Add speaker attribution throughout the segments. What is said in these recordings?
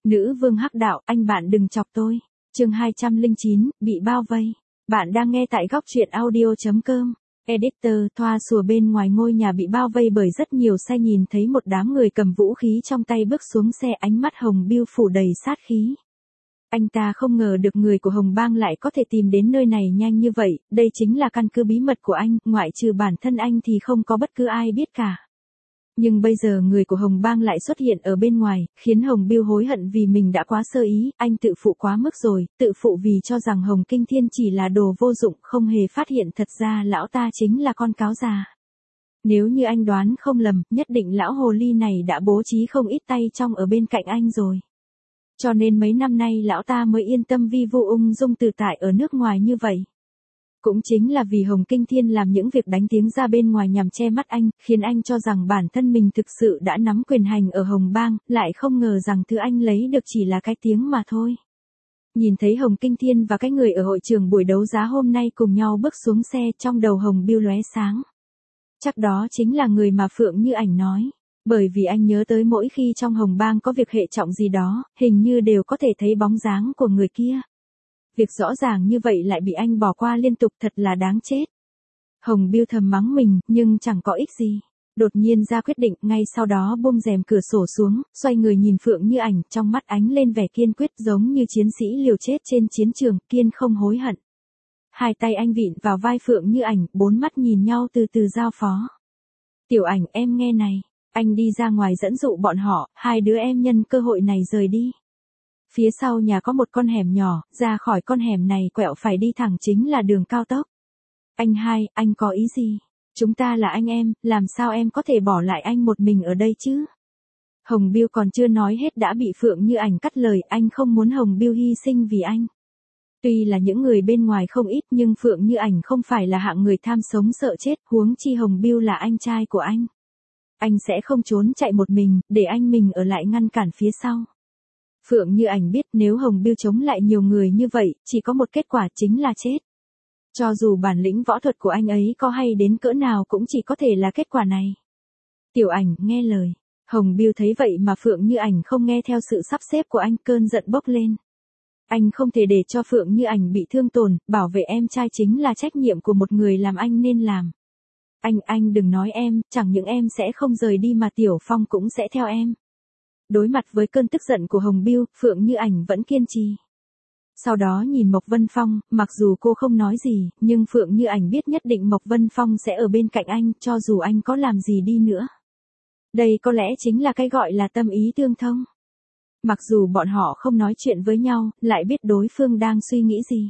Speaker 1: Nữ vương hắc đạo, anh bạn đừng chọc tôi. Chương 209, bị bao vây. Bạn đang nghe tại góc truyện audio.com. Editor, thoa sùa bên ngoài ngôi nhà bị bao vây bởi rất nhiều xe, nhìn thấy một đám người cầm vũ khí trong tay bước xuống xe, ánh mắt Hồng Bưu phủ đầy sát khí. Anh ta không ngờ được người của Hồng Bang lại có thể tìm đến nơi này nhanh như vậy, đây chính là căn cứ bí mật của anh, ngoại trừ bản thân anh thì không có bất cứ ai biết cả. Nhưng bây giờ người của Hồng Bang lại xuất hiện ở bên ngoài, khiến Hồng Bưu hối hận vì mình đã quá sơ ý, anh tự phụ quá mức rồi, tự phụ vì cho rằng Hồng Kinh Thiên chỉ là đồ vô dụng, không hề phát hiện thật ra lão ta chính là con cáo già. Nếu như anh đoán không lầm, nhất định lão hồ ly này đã bố trí không ít tay trong ở bên cạnh anh rồi. Cho nên mấy năm nay lão ta mới yên tâm vi vu ung dung tự tại ở nước ngoài như vậy. Cũng chính là vì Hồng Kinh Thiên làm những việc đánh tiếng ra bên ngoài nhằm che mắt anh, khiến anh cho rằng bản thân mình thực sự đã nắm quyền hành ở Hồng Bang, lại không ngờ rằng thứ anh lấy được chỉ là cái tiếng mà thôi. Nhìn thấy Hồng Kinh Thiên và cái người ở hội trường buổi đấu giá hôm nay cùng nhau bước xuống xe, trong đầu Hồng Bưu lóe sáng. Chắc đó chính là người mà Phượng Như Ảnh nói. Bởi vì anh nhớ tới mỗi khi trong Hồng Bang có việc hệ trọng gì đó, hình như đều có thể thấy bóng dáng của người kia. Việc rõ ràng như vậy lại bị anh bỏ qua liên tục, thật là đáng chết. Hồng Bưu thầm mắng mình, nhưng chẳng có ích gì. Đột nhiên ra quyết định, ngay sau đó buông rèm cửa sổ xuống, xoay người nhìn Phượng Như Ảnh, trong mắt ánh lên vẻ kiên quyết giống như chiến sĩ liều chết trên chiến trường, kiên không hối hận. Hai tay anh vịn vào vai Phượng Như Ảnh, bốn mắt nhìn nhau từ từ giao phó. Tiểu Ảnh, em nghe này, anh đi ra ngoài dẫn dụ bọn họ, hai đứa em nhân cơ hội này rời đi. Phía sau nhà có một con hẻm nhỏ, ra khỏi con hẻm này quẹo phải đi thẳng chính là đường cao tốc. Anh hai, anh có ý gì? Chúng ta là anh em, làm sao em có thể bỏ lại anh một mình ở đây chứ? Hồng Bưu còn chưa nói hết đã bị Phượng Như Ảnh cắt lời, anh không muốn Hồng Bưu hy sinh vì anh. Tuy là những người bên ngoài không ít nhưng Phượng Như Ảnh không phải là hạng người tham sống sợ chết, huống chi Hồng Bưu là anh trai của anh. Anh sẽ không trốn chạy một mình, để anh mình ở lại ngăn cản phía sau. Phượng Như Ảnh biết nếu Hồng Bưu chống lại nhiều người như vậy, chỉ có một kết quả chính là chết. Cho dù bản lĩnh võ thuật của anh ấy có hay đến cỡ nào cũng chỉ có thể là kết quả này. Tiểu Ảnh, nghe lời. Hồng Bưu thấy vậy mà Phượng Như Ảnh không nghe theo sự sắp xếp của anh, cơn giận bốc lên. Anh không thể để cho Phượng Như Ảnh bị thương tổn, bảo vệ em trai chính là trách nhiệm của một người làm anh nên làm. Anh đừng nói em, chẳng những em sẽ không rời đi mà Tiểu Phong cũng sẽ theo em. Đối mặt với cơn tức giận của Hồng Bưu, Phượng Như Ảnh vẫn kiên trì. Sau đó nhìn Mộc Vân Phong, mặc dù cô không nói gì, nhưng Phượng Như Ảnh biết nhất định Mộc Vân Phong sẽ ở bên cạnh anh, cho dù anh có làm gì đi nữa. Đây có lẽ chính là cái gọi là tâm ý tương thông. Mặc dù bọn họ không nói chuyện với nhau, lại biết đối phương đang suy nghĩ gì.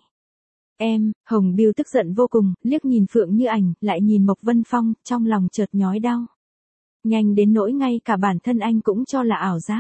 Speaker 1: Em, Hồng Bưu tức giận vô cùng, liếc nhìn Phượng Như Ảnh, lại nhìn Mộc Vân Phong, trong lòng chợt nhói đau. Nhanh đến nỗi ngay cả bản thân anh cũng cho là ảo giác.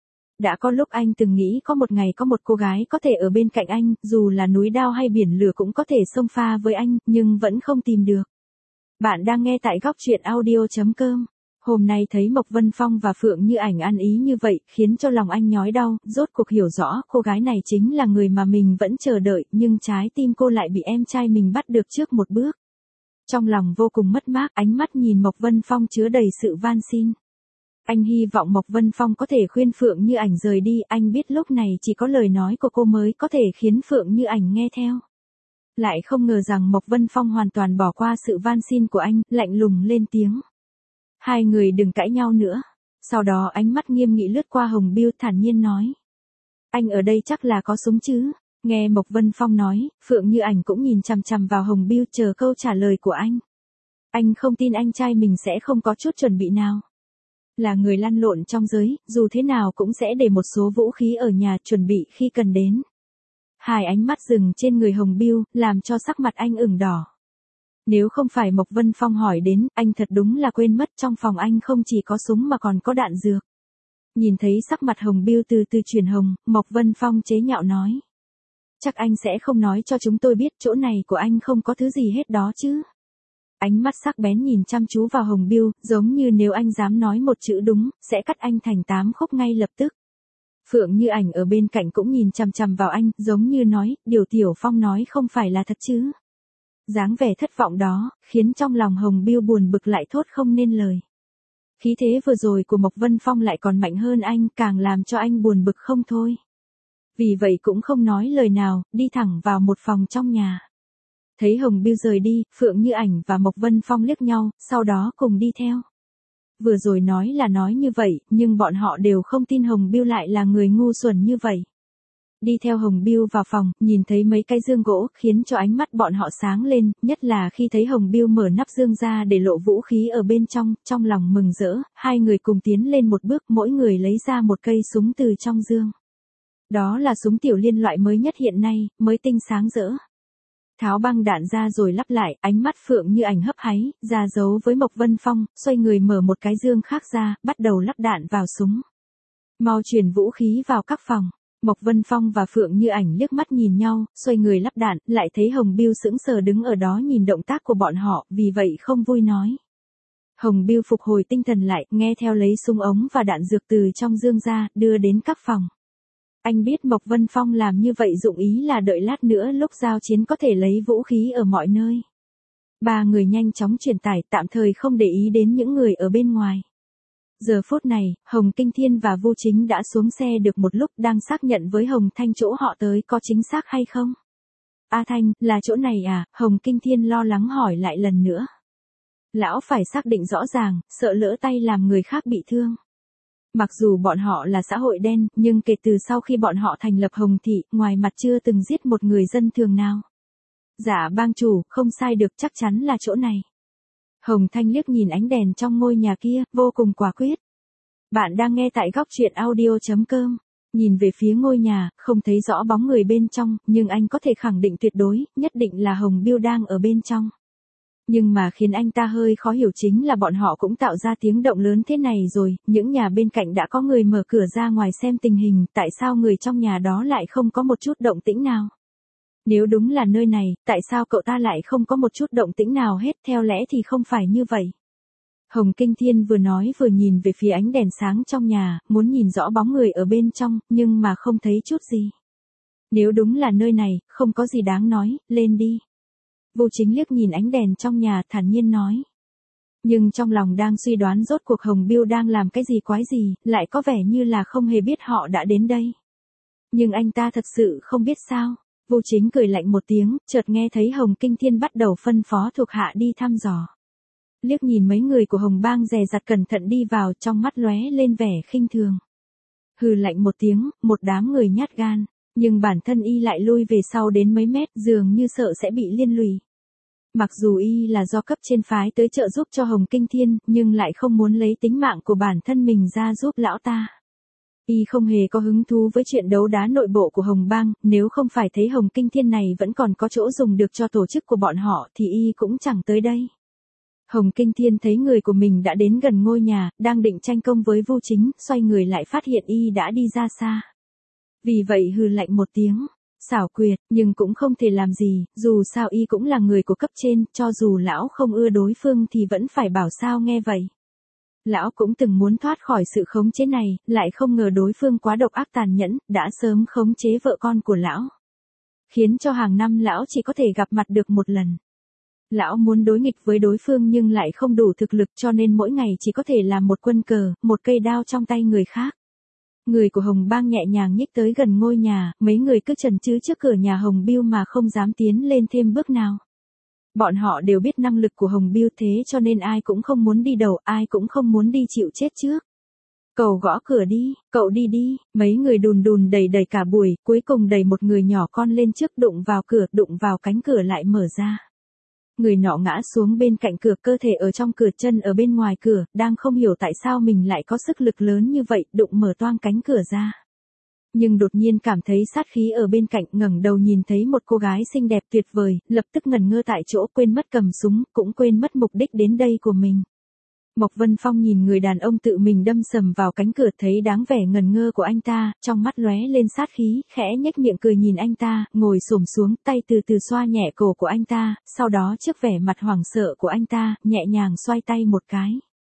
Speaker 1: Đã có lúc anh từng nghĩ có một ngày có một cô gái có thể ở bên cạnh anh, dù là núi đao hay biển lửa cũng có thể xông pha với anh, nhưng vẫn không tìm được. Bạn đang nghe tại góc truyện audio.com. Hôm nay thấy Mộc Vân Phong và Phượng Như Ảnh ăn ý như vậy, khiến cho lòng anh nhói đau, rốt cuộc hiểu rõ cô gái này chính là người mà mình vẫn chờ đợi, nhưng trái tim cô lại bị em trai mình bắt được trước một bước. Trong lòng vô cùng mất mát, ánh mắt nhìn Mộc Vân Phong chứa đầy sự van xin. Anh hy vọng Mộc Vân Phong có thể khuyên Phượng Như Ảnh rời đi, anh biết lúc này chỉ có lời nói của cô mới có thể khiến Phượng Như Ảnh nghe theo. Lại không ngờ rằng Mộc Vân Phong hoàn toàn bỏ qua sự van xin của anh, lạnh lùng lên tiếng. Hai người đừng cãi nhau nữa. Sau đó ánh mắt nghiêm nghị lướt qua Hồng Bưu, thản nhiên nói. Anh ở đây chắc là có súng chứ? Nghe Mộc Vân Phong nói, Phượng Như Ảnh cũng nhìn chằm chằm vào Hồng Bưu chờ câu trả lời của anh. Anh không tin anh trai mình sẽ không có chút chuẩn bị nào. Là người lăn lộn trong giới, dù thế nào cũng sẽ để một số vũ khí ở nhà chuẩn bị khi cần đến. Hai ánh mắt dừng trên người Hồng Bưu, làm cho sắc mặt anh ửng đỏ. Nếu không phải Mộc Vân Phong hỏi đến, anh thật đúng là quên mất trong phòng anh không chỉ có súng mà còn có đạn dược. Nhìn thấy sắc mặt Hồng Bưu từ từ chuyển hồng, Mộc Vân Phong chế nhạo nói. Chắc anh sẽ không nói cho chúng tôi biết chỗ này của anh không có thứ gì hết đó chứ. Ánh mắt sắc bén nhìn chăm chú vào Hồng Bưu, giống như nếu anh dám nói một chữ đúng, sẽ cắt anh thành 8 khúc ngay lập tức. Phượng Như Ảnh ở bên cạnh cũng nhìn chằm chằm vào anh, giống như nói, điều Tiểu Phong nói không phải là thật chứ. Dáng vẻ thất vọng đó, khiến trong lòng Hồng Bưu buồn bực lại thốt không nên lời. Khí thế vừa rồi của Mộc Vân Phong lại còn mạnh hơn anh, càng làm cho anh buồn bực không thôi. Vì vậy cũng không nói lời nào, đi thẳng vào một phòng trong nhà. Thấy Hồng Bưu rời đi, Phượng Như Ảnh và Mộc Vân Phong liếc nhau, sau đó cùng đi theo. Vừa rồi nói là nói như vậy, nhưng bọn họ đều không tin Hồng Bưu lại là người ngu xuẩn như vậy. Đi theo Hồng Bưu vào phòng, nhìn thấy mấy cái dương gỗ, khiến cho ánh mắt bọn họ sáng lên, nhất là khi thấy Hồng Bưu mở nắp dương ra để lộ vũ khí ở bên trong lòng mừng rỡ, hai người cùng tiến lên một bước, mỗi người lấy ra một cây súng từ trong dương. Đó là súng tiểu liên loại mới nhất hiện nay, mới tinh sáng rỡ. Tháo băng đạn ra rồi lắp lại, ánh mắt Phượng Như Ảnh hấp háy, ra dấu với Mộc Vân Phong, xoay người mở một cái dương khác ra, bắt đầu lắp đạn vào súng. Mau chuyển vũ khí vào các phòng. Mộc Vân Phong và Phượng Như Ảnh liếc mắt nhìn nhau, xoay người lắp đạn, lại thấy Hồng Bưu sững sờ đứng ở đó nhìn động tác của bọn họ, vì vậy không vui nói. Hồng Bưu phục hồi tinh thần lại, nghe theo lấy súng ống và đạn dược từ trong dương ra, đưa đến các phòng. Anh biết Mộc Vân Phong làm như vậy dụng ý là đợi lát nữa lúc giao chiến có thể lấy vũ khí ở mọi nơi. Ba người nhanh chóng truyền tải, tạm thời không để ý đến những người ở bên ngoài. Giờ phút này, Hồng Kinh Thiên và Vu Chính đã xuống xe được một lúc, đang xác nhận với Hồng Thanh chỗ họ tới có chính xác hay không. A Thanh, là chỗ này à? Hồng Kinh Thiên lo lắng hỏi lại lần nữa. Lão phải xác định rõ ràng, sợ lỡ tay làm người khác bị thương. Mặc dù bọn họ là xã hội đen, nhưng kể từ sau khi bọn họ thành lập Hồng Thị, ngoài mặt chưa từng giết một người dân thường nào. Dạ bang chủ, không sai được, chắc chắn là chỗ này. Hồng Thanh liếc nhìn ánh đèn trong ngôi nhà kia, vô cùng quả quyết. Bạn đang nghe tại góc truyện audio.com. Nhìn về phía ngôi nhà, không thấy rõ bóng người bên trong, nhưng anh có thể khẳng định tuyệt đối, nhất định là Hồng Bưu đang ở bên trong. Nhưng mà khiến anh ta hơi khó hiểu chính là bọn họ cũng tạo ra tiếng động lớn thế này rồi, những nhà bên cạnh đã có người mở cửa ra ngoài xem tình hình, tại sao người trong nhà đó lại không có một chút động tĩnh nào? Nếu đúng là nơi này, tại sao cậu ta lại không có một chút động tĩnh nào hết, theo lẽ thì không phải như vậy. Hồng Kinh Thiên vừa nói vừa nhìn về phía ánh đèn sáng trong nhà, muốn nhìn rõ bóng người ở bên trong, nhưng mà không thấy chút gì. Nếu đúng là nơi này, không có gì đáng nói, lên đi. Vu Chính liếc nhìn ánh đèn trong nhà thản nhiên nói. Nhưng trong lòng đang suy đoán rốt cuộc Hồng Bưu đang làm cái gì quái gì, lại có vẻ như là không hề biết họ đã đến đây. Nhưng anh ta thật sự không biết sao. Vu Chính cười lạnh một tiếng, chợt nghe thấy Hồng Kinh Thiên bắt đầu phân phó thuộc hạ đi thăm dò. Liếc nhìn mấy người của Hồng Bang dè dặt cẩn thận đi vào, trong mắt lóe lên vẻ khinh thường. Hừ lạnh một tiếng, một đám người nhát gan, nhưng bản thân y lại lui về sau đến mấy mét, dường như sợ sẽ bị liên lụy. Mặc dù y là do cấp trên phái tới trợ giúp cho Hồng Kinh Thiên, nhưng lại không muốn lấy tính mạng của bản thân mình ra giúp lão ta. Y không hề có hứng thú với chuyện đấu đá nội bộ của Hồng Bang, nếu không phải thấy Hồng Kinh Thiên này vẫn còn có chỗ dùng được cho tổ chức của bọn họ thì y cũng chẳng tới đây. Hồng Kinh Thiên thấy người của mình đã đến gần ngôi nhà, đang định tranh công với Vu Chính, xoay người lại phát hiện y đã đi ra xa. Vì vậy hừ lạnh một tiếng, xảo quyệt, nhưng cũng không thể làm gì, dù sao y cũng là người của cấp trên, cho dù lão không ưa đối phương thì vẫn phải bảo sao nghe vậy. Lão cũng từng muốn thoát khỏi sự khống chế này, lại không ngờ đối phương quá độc ác tàn nhẫn, đã sớm khống chế vợ con của lão. Khiến cho hàng năm lão chỉ có thể gặp mặt được một lần. Lão muốn đối nghịch với đối phương nhưng lại không đủ thực lực cho nên mỗi ngày chỉ có thể làm một quân cờ, một cây đao trong tay người khác. Người của Hồng Bang nhẹ nhàng nhích tới gần ngôi nhà, mấy người cứ chần chừ trước cửa nhà Hồng Bưu mà không dám tiến lên thêm bước nào. Bọn họ đều biết năng lực của Hồng Bưu thế cho nên ai cũng không muốn đi đầu, ai cũng không muốn đi chịu chết trước. Cậu gõ cửa đi, cậu đi đi, mấy người đùn đùn đẩy cả buổi, cuối cùng đẩy một người nhỏ con lên trước, đụng vào cửa, đụng vào cánh cửa lại mở ra. Người nọ ngã xuống bên cạnh cửa, cơ thể ở trong cửa, chân ở bên ngoài cửa, đang không hiểu tại sao mình lại có sức lực lớn như vậy, đụng mở toang cánh cửa ra. Nhưng đột nhiên cảm thấy sát khí ở bên cạnh, ngẩng đầu nhìn thấy một cô gái xinh đẹp tuyệt vời, lập tức ngẩn ngơ tại chỗ, quên mất cầm súng, cũng quên mất mục đích đến đây của mình. Mộc Vân Phong nhìn người đàn ông tự mình đâm sầm vào cánh cửa, thấy đáng vẻ ngẩn ngơ của anh ta, trong mắt lóe lên sát khí, khẽ nhếch miệng cười nhìn anh ta, ngồi xổm xuống, tay từ từ xoa nhẹ cổ của anh ta, sau đó trước vẻ mặt hoảng sợ của anh ta, nhẹ nhàng xoay tay một cái.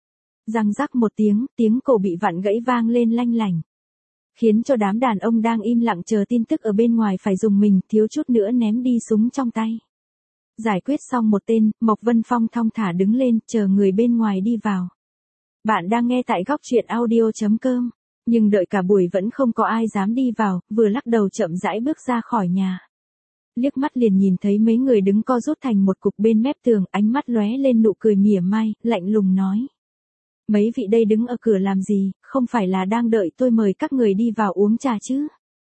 Speaker 1: Răng rắc một tiếng, tiếng cổ bị vặn gãy vang lên lanh lảnh. Khiến cho đám đàn ông đang im lặng chờ tin tức ở bên ngoài phải dùng mình, thiếu chút nữa ném đi súng trong tay. Giải quyết xong một tên, Mộc Vân Phong thong thả đứng lên, chờ người bên ngoài đi vào. Bạn đang nghe tại góc truyện audio.com. Nhưng đợi cả buổi vẫn không có ai dám đi vào, vừa lắc đầu chậm rãi bước ra khỏi nhà. Liếc mắt liền nhìn thấy mấy người đứng co rút thành một cục bên mép tường, ánh mắt lóe lên nụ cười mỉa mai, lạnh lùng nói. Mấy vị đây đứng ở cửa làm gì, không phải là đang đợi tôi mời các người đi vào uống trà chứ?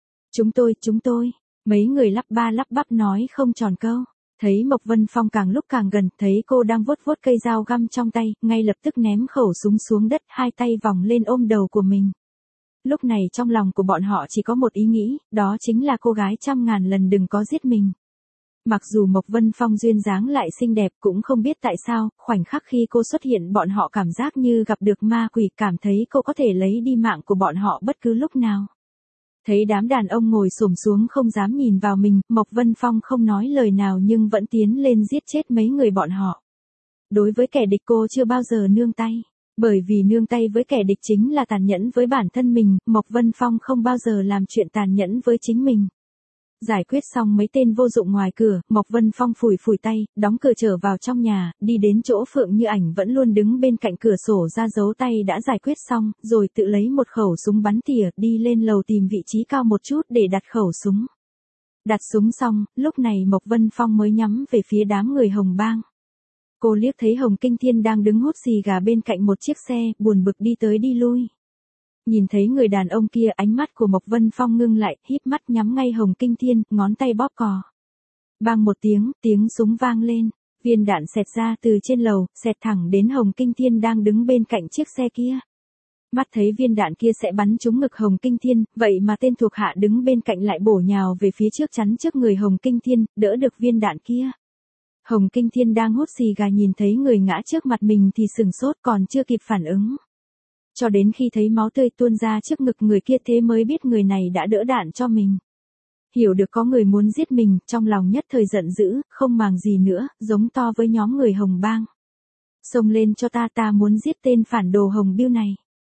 Speaker 1: Chúng tôi, mấy người lắp ba lắp bắp nói không tròn câu. Thấy Mộc Vân Phong càng lúc càng gần, thấy cô đang vuốt vuốt cây dao găm trong tay, ngay lập tức ném khẩu súng xuống đất, hai tay vòng lên ôm đầu của mình. Lúc này trong lòng của bọn họ chỉ có một ý nghĩ, đó chính là cô gái trăm ngàn lần đừng có giết mình. Mặc dù Mộc Vân Phong duyên dáng lại xinh đẹp, cũng không biết tại sao, khoảnh khắc khi cô xuất hiện bọn họ cảm giác như gặp được ma quỷ, cảm thấy cô có thể lấy đi mạng của bọn họ bất cứ lúc nào. Thấy đám đàn ông ngồi xổm xuống không dám nhìn vào mình, Mộc Vân Phong không nói lời nào nhưng vẫn tiến lên giết chết mấy người bọn họ. Đối với kẻ địch cô chưa bao giờ nương tay. Bởi vì nương tay với kẻ địch chính là tàn nhẫn với bản thân mình, Mộc Vân Phong không bao giờ làm chuyện tàn nhẫn với chính mình. Giải quyết xong mấy tên vô dụng ngoài cửa, Mộc Vân Phong phủi phủi tay, đóng cửa trở vào trong nhà, đi đến chỗ Phượng Như Ảnh vẫn luôn đứng bên cạnh cửa sổ ra dấu tay đã giải quyết xong, rồi tự lấy một khẩu súng bắn tỉa, đi lên lầu tìm vị trí cao một chút để đặt khẩu súng. Đặt súng xong, lúc này Mộc Vân Phong mới nhắm về phía đám người Hồng Bang. Cô liếc thấy Hồng Kinh Thiên đang đứng hút xì gà bên cạnh một chiếc xe, buồn bực đi tới đi lui. Nhìn thấy người đàn ông kia, ánh mắt của Mộc Vân Phong ngưng lại, híp mắt nhắm ngay Hồng Kinh Thiên, ngón tay bóp cò. Bang một tiếng súng vang lên, viên đạn xẹt ra từ trên lầu, xẹt thẳng đến Hồng Kinh Thiên đang đứng bên cạnh chiếc xe kia. Mắt thấy viên đạn kia sẽ bắn trúng ngực Hồng Kinh Thiên, vậy mà tên thuộc hạ đứng bên cạnh lại bổ nhào về phía trước chắn trước người Hồng Kinh Thiên, đỡ được viên đạn kia. Hồng Kinh Thiên đang hút xì gà nhìn thấy người ngã trước mặt mình thì sừng sốt còn chưa kịp phản ứng. Cho đến khi thấy máu tươi tuôn ra trước ngực người kia thế mới biết người này đã đỡ đạn cho mình. Hiểu được có người muốn giết mình, trong lòng nhất thời giận dữ, không màng gì nữa, giống to với nhóm người Hồng Bang. Xông lên cho ta muốn giết tên phản đồ Hồng Biêu này.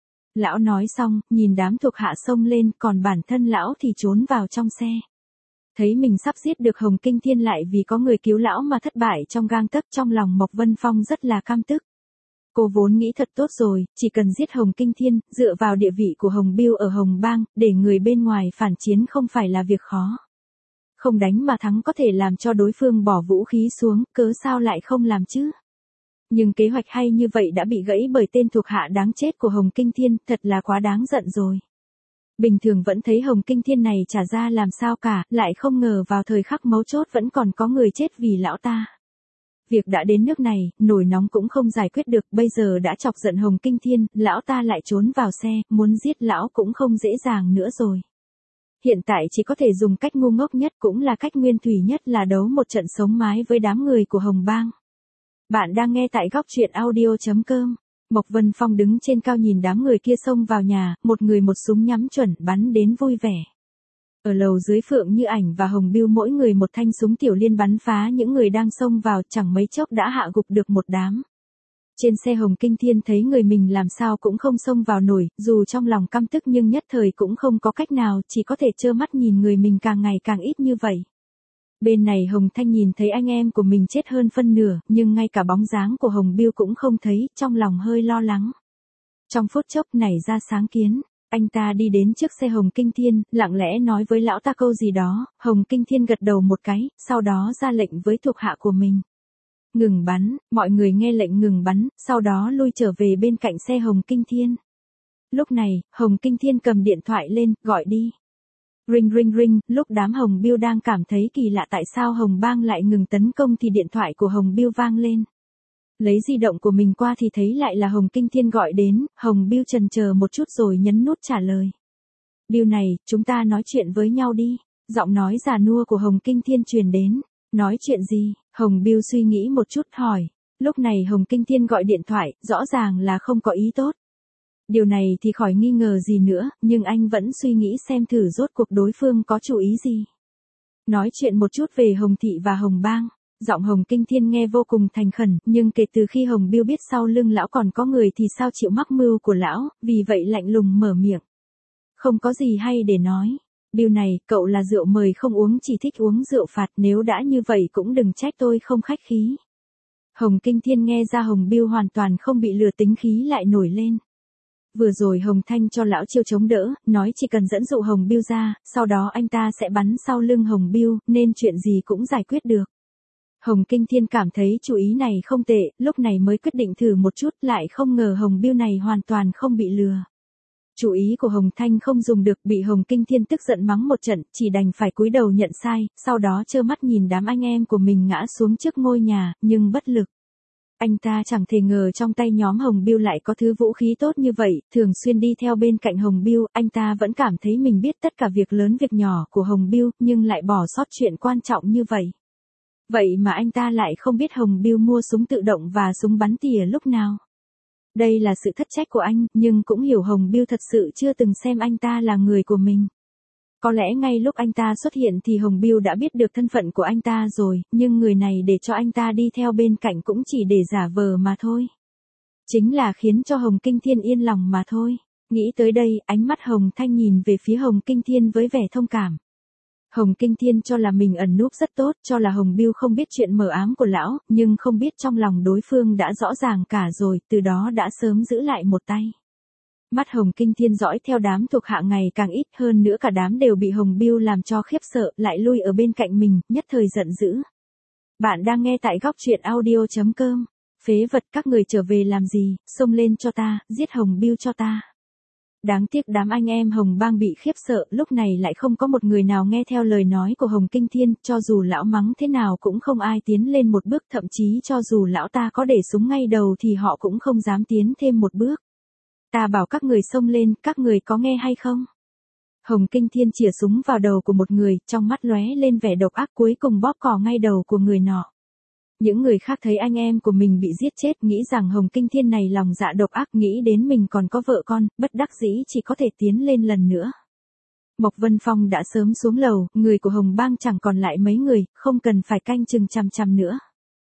Speaker 1: Lão nói xong, nhìn đám thuộc hạ xông lên, còn bản thân lão thì trốn vào trong xe. Thấy mình sắp giết được Hồng Kinh Thiên lại vì có người cứu lão mà thất bại trong gang tấc, trong lòng Mộc Vân Phong rất là căm tức. Cô vốn nghĩ thật tốt rồi, chỉ cần giết Hồng Kinh Thiên, dựa vào địa vị của Hồng Biêu ở Hồng Bang, để người bên ngoài phản chiến không phải là việc khó. Không đánh mà thắng có thể làm cho đối phương bỏ vũ khí xuống, cớ sao lại không làm chứ? Nhưng kế hoạch hay như vậy đã bị gãy bởi tên thuộc hạ đáng chết của Hồng Kinh Thiên, thật là quá đáng giận rồi. Bình thường vẫn thấy Hồng Kinh Thiên này trả ra làm sao cả, lại không ngờ vào thời khắc mấu chốt vẫn còn có người chết vì lão ta. Việc đã đến nước này, nổi nóng cũng không giải quyết được, bây giờ đã chọc giận Hồng Kinh Thiên, lão ta lại trốn vào xe, muốn giết lão cũng không dễ dàng nữa rồi. Hiện tại chỉ có thể dùng cách ngu ngốc nhất cũng là cách nguyên thủy nhất là đấu một trận sống mái với đám người của Hồng Bang. Bạn đang nghe tại góc truyện audio.com. Mộc Vân Phong đứng trên cao nhìn đám người kia xông vào nhà, một người một súng nhắm chuẩn bắn đến vui vẻ. Ở lầu dưới Phượng Như Ảnh và Hồng Biêu mỗi người một thanh súng tiểu liên bắn phá những người đang xông vào, chẳng mấy chốc đã hạ gục được một đám. Trên xe Hồng Kinh Thiên thấy người mình làm sao cũng không xông vào nổi, dù trong lòng căm tức nhưng nhất thời cũng không có cách nào, chỉ có thể trơ mắt nhìn người mình càng ngày càng ít như vậy. Bên này Hồng Thanh nhìn thấy anh em của mình chết hơn phân nửa, nhưng ngay cả bóng dáng của Hồng Biêu cũng không thấy, trong lòng hơi lo lắng. Trong phút chốc nảy ra sáng kiến, anh ta đi đến trước xe Hồng Kinh Thiên, lặng lẽ nói với lão ta câu gì đó, Hồng Kinh Thiên gật đầu một cái, sau đó ra lệnh với thuộc hạ của mình. Ngừng bắn, mọi người nghe lệnh ngừng bắn, sau đó lui trở về bên cạnh xe Hồng Kinh Thiên. Lúc này, Hồng Kinh Thiên cầm điện thoại lên, gọi đi. Ring ring ring, lúc đám Hồng Biêu đang cảm thấy kỳ lạ tại sao Hồng Bang lại ngừng tấn công thì điện thoại của Hồng Biêu vang lên. Lấy di động của mình qua thì thấy lại là Hồng Kinh Thiên gọi đến, Hồng Biêu chần chờ một chút rồi nhấn nút trả lời. Biêu này, chúng ta nói chuyện với nhau đi. Giọng nói già nua của Hồng Kinh Thiên truyền đến. Nói chuyện gì? Hồng Biêu suy nghĩ một chút hỏi. Lúc này Hồng Kinh Thiên gọi điện thoại, rõ ràng là không có ý tốt. Điều này thì khỏi nghi ngờ gì nữa, nhưng anh vẫn suy nghĩ xem thử rốt cuộc đối phương có chủ ý gì. Nói chuyện một chút về Hồng Thị và Hồng Bang. Giọng Hồng Kinh Thiên nghe vô cùng thành khẩn, nhưng kể từ khi Hồng Biêu biết sau lưng lão còn có người thì sao chịu mắc mưu của lão, vì vậy lạnh lùng mở miệng. Không có gì hay để nói. Biêu này, cậu là rượu mời không uống chỉ thích uống rượu phạt, nếu đã như vậy cũng đừng trách tôi không khách khí. Hồng Kinh Thiên nghe ra Hồng Bưu hoàn toàn không bị lừa, tính khí lại nổi lên. Vừa rồi Hồng Thanh cho lão Chiêu chống đỡ, nói chỉ cần dẫn dụ Hồng Bưu ra, sau đó anh ta sẽ bắn sau lưng Hồng Bưu, nên chuyện gì cũng giải quyết được. Hồng Kinh Thiên cảm thấy chủ ý này không tệ, lúc này mới quyết định thử một chút, lại không ngờ Hồng Bưu này hoàn toàn không bị lừa. Chủ ý của Hồng Thanh không dùng được, bị Hồng Kinh Thiên tức giận mắng một trận, chỉ đành phải cúi đầu nhận sai, sau đó trơ mắt nhìn đám anh em của mình ngã xuống trước ngôi nhà, nhưng bất lực. Anh ta chẳng thể ngờ trong tay nhóm Hồng Bưu lại có thứ vũ khí tốt như vậy, thường xuyên đi theo bên cạnh Hồng Bưu, anh ta vẫn cảm thấy mình biết tất cả việc lớn việc nhỏ của Hồng Bưu, nhưng lại bỏ sót chuyện quan trọng như vậy. Vậy mà anh ta lại không biết Hồng Bưu mua súng tự động và súng bắn tỉa lúc nào. Đây là sự thất trách của anh, nhưng cũng hiểu Hồng Bưu thật sự chưa từng xem anh ta là người của mình. Có lẽ ngay lúc anh ta xuất hiện thì Hồng Bưu đã biết được thân phận của anh ta rồi, nhưng người này để cho anh ta đi theo bên cạnh cũng chỉ để giả vờ mà thôi. Chính là khiến cho Hồng Kinh Thiên yên lòng mà thôi. Nghĩ tới đây, ánh mắt Hồng Thanh nhìn về phía Hồng Kinh Thiên với vẻ thông cảm. Hồng Kinh Thiên cho là mình ẩn núp rất tốt, cho là Hồng Bưu không biết chuyện mờ ám của lão, nhưng không biết trong lòng đối phương đã rõ ràng cả rồi, từ đó đã sớm giữ lại một tay. Mắt Hồng Kinh Thiên dõi theo đám thuộc hạ ngày càng ít, hơn nữa cả đám đều bị Hồng Bưu làm cho khiếp sợ, lại lui ở bên cạnh mình, nhất thời giận dữ. Bạn đang nghe tại góc truyện audio.com. Phế vật, các người trở về làm gì, xông lên cho ta, giết Hồng Bưu cho ta. Đáng tiếc đám anh em Hồng Bang bị khiếp sợ, lúc này lại không có một người nào nghe theo lời nói của Hồng Kinh Thiên, cho dù lão mắng thế nào cũng không ai tiến lên một bước, thậm chí cho dù lão ta có để súng ngay đầu thì họ cũng không dám tiến thêm một bước. Ta bảo các người xông lên, các người có nghe hay không? Hồng Kinh Thiên chĩa súng vào đầu của một người, trong mắt lóe lên vẻ độc ác, cuối cùng bóp cò ngay đầu của người nọ. Những người khác thấy anh em của mình bị giết chết, nghĩ rằng Hồng Kinh Thiên này lòng dạ độc ác, nghĩ đến mình còn có vợ con, bất đắc dĩ chỉ có thể tiến lên lần nữa. Mộc Vân Phong đã sớm xuống lầu, người của Hồng Bang chẳng còn lại mấy người, không cần phải canh chừng chằm chằm nữa.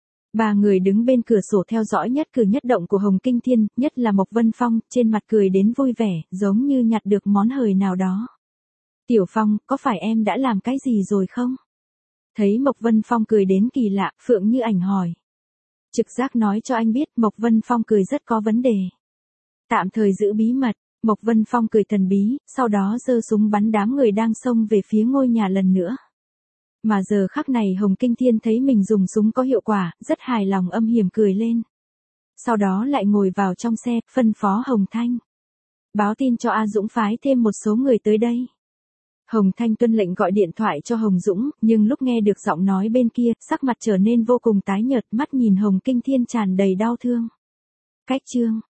Speaker 1: Ba người đứng bên cửa sổ theo dõi nhất cử nhất động của Hồng Kinh Thiên, nhất là Mộc Vân Phong, trên mặt cười đến vui vẻ, giống như nhặt được món hời nào đó. Tiểu Phong, có phải em đã làm cái gì rồi không? Thấy Mộc Vân Phong cười đến kỳ lạ, Phượng Như Ảnh hỏi. Trực giác nói cho anh biết, Mộc Vân Phong cười rất có vấn đề. Tạm thời giữ bí mật, Mộc Vân Phong cười thần bí, sau đó giơ súng bắn đám người đang xông về phía ngôi nhà lần nữa. Mà giờ khắc này Hồng Kinh Thiên thấy mình dùng súng có hiệu quả, rất hài lòng, âm hiểm cười lên. Sau đó lại ngồi vào trong xe, phân phó Hồng Thanh. Báo tin cho A Dũng phái thêm một số người tới đây. Hồng Thanh tuân lệnh gọi điện thoại cho Hồng Dũng, nhưng lúc nghe được giọng nói bên kia, sắc mặt trở nên vô cùng tái nhợt, mắt nhìn Hồng Kinh Thiên tràn đầy đau thương. Cách chương